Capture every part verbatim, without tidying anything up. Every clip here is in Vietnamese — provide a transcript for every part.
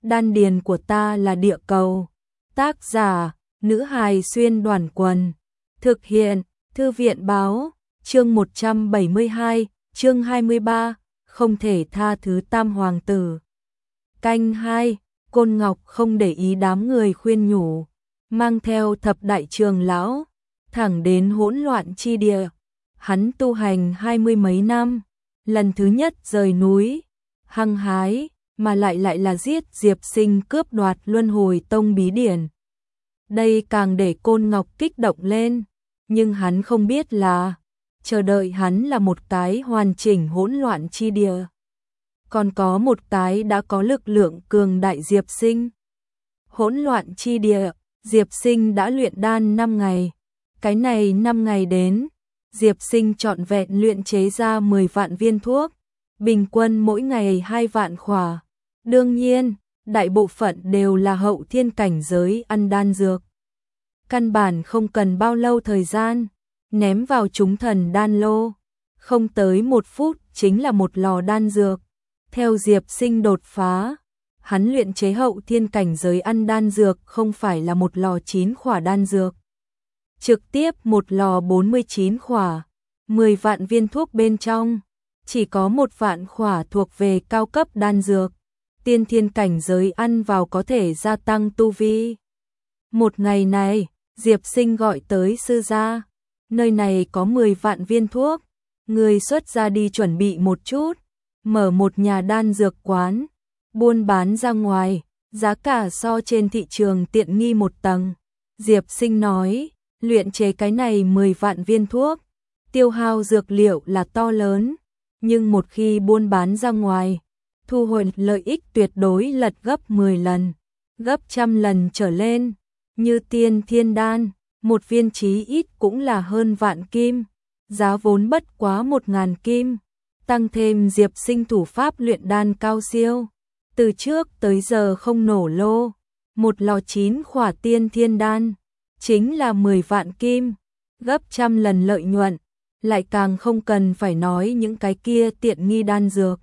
Đan điền của ta là địa cầu. Tác giả, nữ hài xuyên đoàn quần. Thực hiện, thư viện báo, chương một trăm bảy mươi hai, chương hai mươi ba, không thể tha thứ tam hoàng tử. Canh hai, Côn Ngọc không để ý đám người khuyên nhủ, mang theo thập đại trường lão, thẳng đến hỗn loạn chi địa. Hắn tu hành hai mươi mấy năm, lần thứ nhất rời núi, hăng hái, mà lại lại là giết Diệp Sinh cướp đoạt Luân Hồi Tông bí điển. Đây càng để Côn Ngọc kích động lên, nhưng hắn không biết là, chờ đợi hắn là một cái hoàn chỉnh hỗn loạn chi địa. Còn có một cái đã có lực lượng cường đại Diệp Sinh. Hỗn loạn chi địa, Diệp Sinh đã luyện đan năm ngày. Cái này năm ngày đến, Diệp Sinh trọn vẹn luyện chế ra mười vạn viên thuốc, bình quân mỗi ngày hai vạn khỏa. Đương nhiên, đại bộ phận đều là hậu thiên cảnh giới ăn đan dược. Căn bản không cần bao lâu thời gian, ném vào chúng thần đan lô. Không tới một phút chính là một lò đan dược. Theo Diệp Sinh đột phá, hắn luyện chế hậu thiên cảnh giới ăn đan dược không phải là một lò chín khỏa đan dược. Trực tiếp một lò bốn mươi chín khỏa, mười vạn viên thuốc bên trong, chỉ có một vạn khỏa thuộc về cao cấp đan dược. Tiên thiên cảnh giới ăn vào có thể gia tăng tu vi. Một ngày này, Diệp Sinh gọi tới sư gia, nơi này có mười vạn viên thuốc, người xuất ra đi chuẩn bị một chút, mở một nhà đan dược quán, buôn bán ra ngoài, giá cả so trên thị trường tiện nghi một tầng. Diệp Sinh nói, luyện chế cái này mười vạn viên thuốc, tiêu hao dược liệu là to lớn, nhưng một khi buôn bán ra ngoài, thu hồi lợi ích tuyệt đối lật gấp mười lần, gấp trăm lần trở lên. Như tiên thiên đan, một viên chí ít cũng là hơn vạn kim, giá vốn bất quá một ngàn kim, tăng thêm Diệp Sinh thủ pháp luyện đan cao siêu, từ trước tới giờ không nổ lô, một lò chín khỏa tiên thiên đan, chính là mười vạn kim, gấp trăm lần lợi nhuận, lại càng không cần phải nói những cái kia tiện nghi đan dược.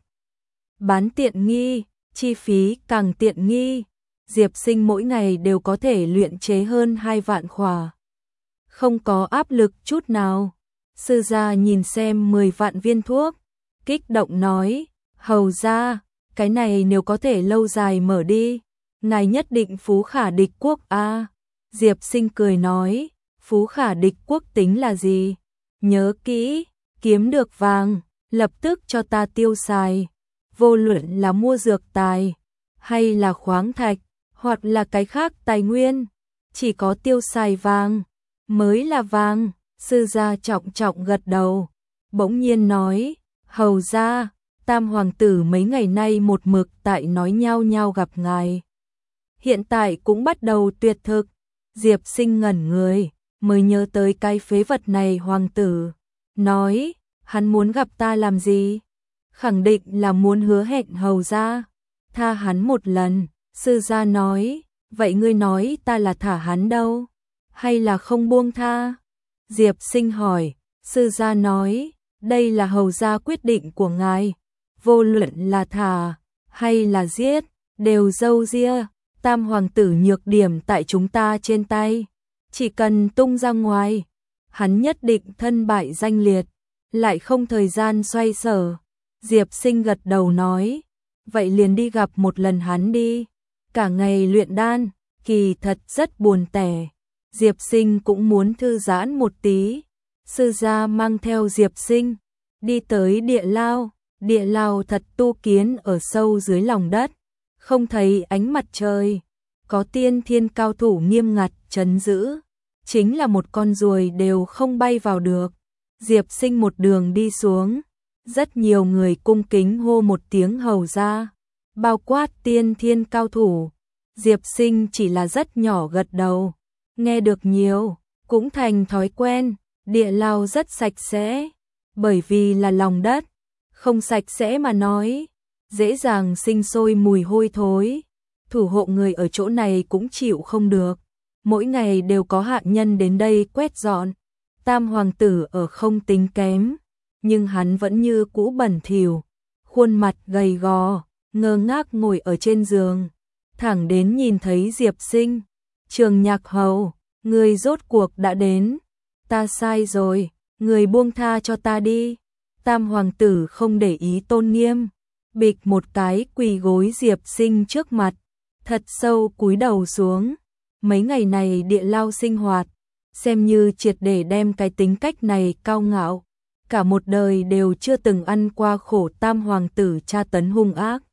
Bán tiện nghi, chi phí càng tiện nghi. Diệp Sinh mỗi ngày đều có thể luyện chế hơn hai vạn khỏa. Không có áp lực chút nào. Sư gia nhìn xem mười vạn viên thuốc, kích động nói, hầu gia, cái này nếu có thể lâu dài mở đi, ngài nhất định phú khả địch quốc a. À. Diệp Sinh cười nói, phú khả địch quốc tính là gì? Nhớ kỹ, kiếm được vàng, lập tức cho ta tiêu xài. Vô luận là mua dược tài, hay là khoáng thạch, hoặc là cái khác tài nguyên, chỉ có tiêu xài vàng, mới là vàng. Sư gia trọng trọng gật đầu, bỗng nhiên nói, hầu gia, tam hoàng tử mấy ngày nay một mực tại nói nhau nhau gặp ngài. Hiện tại cũng bắt đầu tuyệt thực. Diệp Sinh ngẩn người, mới nhớ tới cái phế vật này hoàng tử. Nói, hắn muốn gặp ta làm gì? Khẳng định là muốn hứa hẹn hầu gia tha hắn một lần. Sư gia nói, vậy ngươi nói ta là thả hắn đâu, hay là không buông tha? Diệp Sinh hỏi, sư gia nói, đây là hầu gia quyết định của ngài, vô luận là thả hay là giết, đều dâu ria, tam hoàng tử nhược điểm tại chúng ta trên tay, chỉ cần tung ra ngoài, hắn nhất định thân bại danh liệt, lại không thời gian xoay sở. Diệp Sinh gật đầu nói, vậy liền đi gặp một lần hắn đi. Cả ngày luyện đan, kỳ thật rất buồn tẻ. Diệp Sinh cũng muốn thư giãn một tí. Sư gia mang theo Diệp Sinh, đi tới địa lao. Địa lao thật tu kiến ở sâu dưới lòng đất, không thấy ánh mặt trời. Có tiên thiên cao thủ nghiêm ngặt trấn giữ, chính là một con ruồi đều không bay vào được. Diệp Sinh một đường đi xuống, rất nhiều người cung kính hô một tiếng hầu gia, bao quát tiên thiên cao thủ. Diệp Sinh chỉ là rất nhỏ gật đầu, nghe được nhiều, cũng thành thói quen. Địa lao rất sạch sẽ, bởi vì là lòng đất, không sạch sẽ mà nói, dễ dàng sinh sôi mùi hôi thối. Thủ hộ người ở chỗ này cũng chịu không được, mỗi ngày đều có hạ nhân đến đây quét dọn. Tam hoàng tử ở không tính kém, nhưng hắn vẫn như cũ bẩn thỉu, khuôn mặt gầy gò, ngơ ngác ngồi ở trên giường. thẳng đến nhìn thấy Diệp Sinh. Trường Nhạc Hầu, người rốt cuộc đã đến. Ta sai rồi, người buông tha cho ta đi. Tam hoàng tử không để ý tôn nghiêm, bịch một cái quỳ gối Diệp Sinh trước mặt, thật sâu cúi đầu xuống. Mấy ngày này địa lao sinh hoạt, xem như triệt để đem cái tính cách này cao ngạo, cả một đời đều chưa từng ăn qua khổ tam hoàng tử tra tấn hung ác.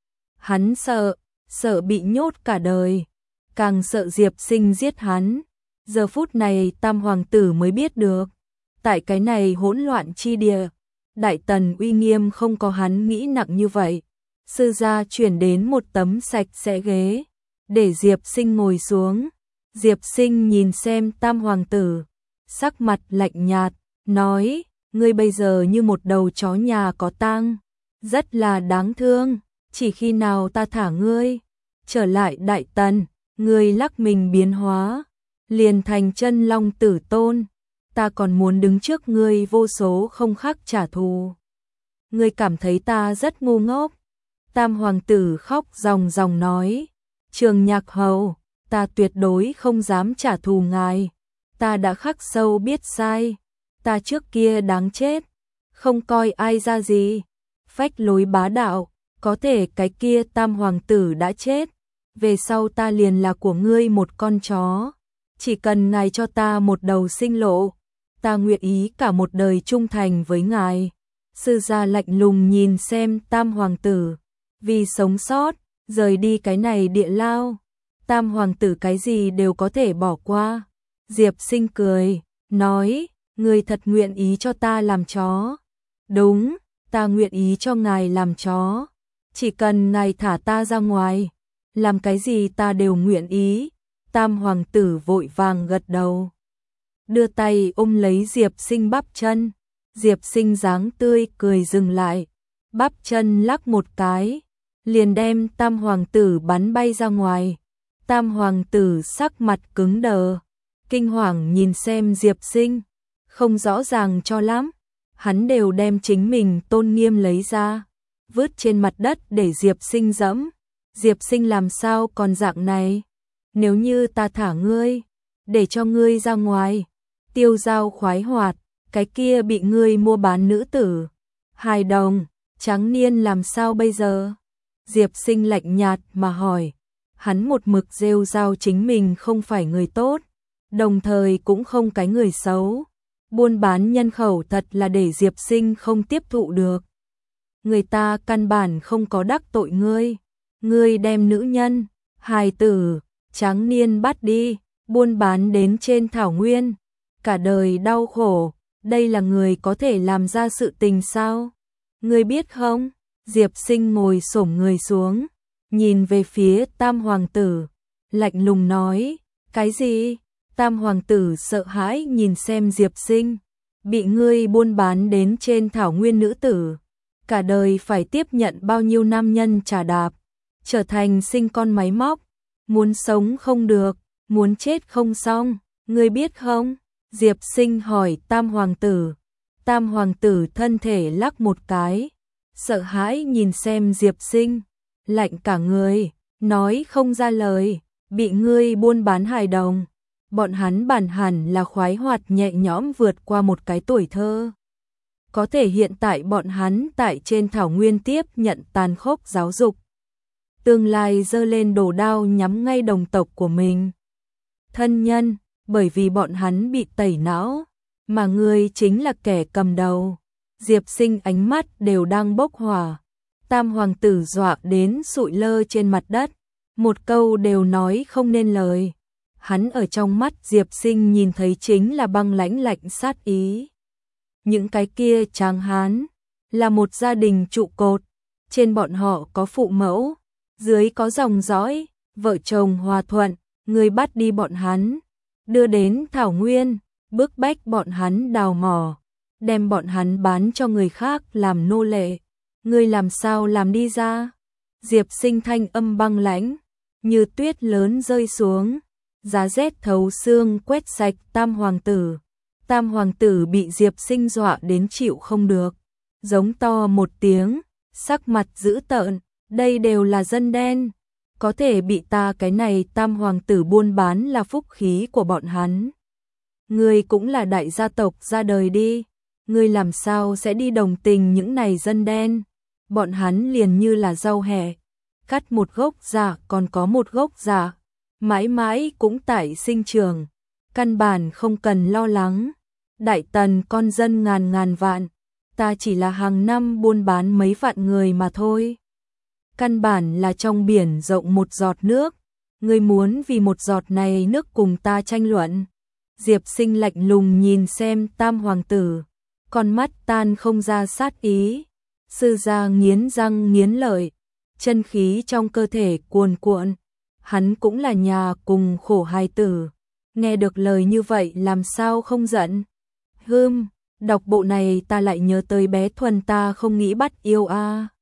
Hắn sợ, sợ bị nhốt cả đời, càng sợ Diệp Sinh giết hắn. Giờ phút này tam hoàng tử mới biết được, tại cái này hỗn loạn chi địa, Đại Tần uy nghiêm không có hắn nghĩ nặng như vậy. Sư gia chuyển đến một tấm sạch sẽ ghế, để Diệp Sinh ngồi xuống. Diệp Sinh nhìn xem tam hoàng tử, sắc mặt lạnh nhạt, nói, ngươi bây giờ như một đầu chó nhà có tang, rất là đáng thương, chỉ khi nào ta thả ngươi, trở lại Đại Tần, ngươi lắc mình biến hóa, liền thành chân long tử tôn, ta còn muốn đứng trước ngươi vô số không khác trả thù. Ngươi cảm thấy ta rất ngu ngốc. Tam hoàng tử khóc ròng ròng nói, Trường Nhạc Hầu, ta tuyệt đối không dám trả thù ngài, ta đã khắc sâu biết sai, ta trước kia đáng chết, không coi ai ra gì, phách lối bá đạo, có thể cái kia tam hoàng tử đã chết, về sau ta liền là của ngươi một con chó, chỉ cần ngài cho ta một đầu sinh lộ, ta nguyện ý cả một đời trung thành với ngài. Sư gia lạnh lùng nhìn xem tam hoàng tử, vì sống sót, rời đi cái này địa lao, tam hoàng tử cái gì đều có thể bỏ qua. Diệp Sinh cười, nói, người thật nguyện ý cho ta làm chó. Đúng, ta nguyện ý cho ngài làm chó, chỉ cần ngài thả ta ra ngoài, làm cái gì ta đều nguyện ý. Tam hoàng tử vội vàng gật đầu, đưa tay ôm lấy Diệp Sinh bắp chân. Diệp Sinh dáng tươi cười dừng lại, bắp chân lắc một cái, liền đem tam hoàng tử bắn bay ra ngoài. Tam hoàng tử sắc mặt cứng đờ, kinh hoàng nhìn xem Diệp Sinh, không rõ ràng cho lắm, hắn đều đem chính mình tôn nghiêm lấy ra, vứt trên mặt đất để Diệp Sinh dẫm. Diệp Sinh làm sao còn dạng này, nếu như ta thả ngươi, để cho ngươi ra ngoài, tiêu dao khoái hoạt, cái kia bị ngươi mua bán nữ tử, hài đồng, trắng niên làm sao bây giờ? Diệp Sinh lạnh nhạt mà hỏi, hắn một mực rêu rao chính mình không phải người tốt, đồng thời cũng không cái người xấu. Buôn bán nhân khẩu thật là để Diệp Sinh không tiếp thụ được. Người ta căn bản không có đắc tội ngươi, ngươi đem nữ nhân, hài tử, trắng niên bắt đi, buôn bán đến trên thảo nguyên, cả đời đau khổ. Đây là người có thể làm ra sự tình sao? Ngươi biết không? Diệp Sinh ngồi xổm người xuống, nhìn về phía tam hoàng tử, lạnh lùng nói, cái gì? Tam hoàng tử sợ hãi nhìn xem Diệp Sinh, bị ngươi buôn bán đến trên thảo nguyên nữ tử, cả đời phải tiếp nhận bao nhiêu nam nhân trà đạp, trở thành sinh con máy móc, muốn sống không được, muốn chết không xong, ngươi biết không? Diệp Sinh hỏi tam hoàng tử. Tam hoàng tử thân thể lắc một cái, sợ hãi nhìn xem Diệp Sinh, lạnh cả người, nói không ra lời, bị ngươi buôn bán hài đồng, bọn hắn bản hẳn là khoái hoạt nhẹ nhõm vượt qua một cái tuổi thơ. Có thể hiện tại bọn hắn tại trên thảo nguyên tiếp nhận tàn khốc giáo dục, tương lai giơ lên đồ đao nhắm ngay đồng tộc của mình. Thân nhân, bởi vì bọn hắn bị tẩy não, mà ngươi chính là kẻ cầm đầu. Diệp Sinh ánh mắt đều đang bốc hỏa. Tam hoàng tử dọa đến sụi lơ trên mặt đất, một câu đều nói không nên lời. Hắn ở trong mắt Diệp Sinh nhìn thấy chính là băng lãnh lạnh sát ý. Những cái kia tráng hán là một gia đình trụ cột, trên bọn họ có phụ mẫu, dưới có dòng dõi, vợ chồng hòa thuận, ngươi bắt đi bọn hắn, đưa đến thảo nguyên, bức bách bọn hắn đào mỏ, đem bọn hắn bán cho người khác làm nô lệ, ngươi làm sao làm đi ra? Diệp Sinh thanh âm băng lãnh, như tuyết lớn rơi xuống, giá rét thấu xương quét sạch tam hoàng tử. Tam hoàng tử bị Diệp Sinh dọa đến chịu không được, giống to một tiếng, sắc mặt dữ tợn, đây đều là dân đen, có thể bị ta cái này tam hoàng tử buôn bán là phúc khí của bọn hắn. Ngươi cũng là đại gia tộc ra đời đi, ngươi làm sao sẽ đi đồng tình những này dân đen, bọn hắn liền như là rau hẹ, cắt một gốc giả còn có một gốc giả, mãi mãi cũng tại sinh trưởng, căn bản không cần lo lắng. Đại Tần con dân ngàn ngàn vạn, ta chỉ là hàng năm buôn bán mấy vạn người mà thôi. Căn bản là trong biển rộng một giọt nước, ngươi muốn vì một giọt này nước cùng ta tranh luận. Diệp Sinh lạnh lùng nhìn xem tam hoàng tử, con mắt tan không ra sát ý. Sư gia nghiến răng nghiến lợi, chân khí trong cơ thể cuồn cuộn. Hắn cũng là nhà cùng khổ hài tử, nghe được lời như vậy làm sao không giận. Hừm, đọc bộ này ta lại nhớ tới bé Thuần ta không nghĩ bắt yêu a. À.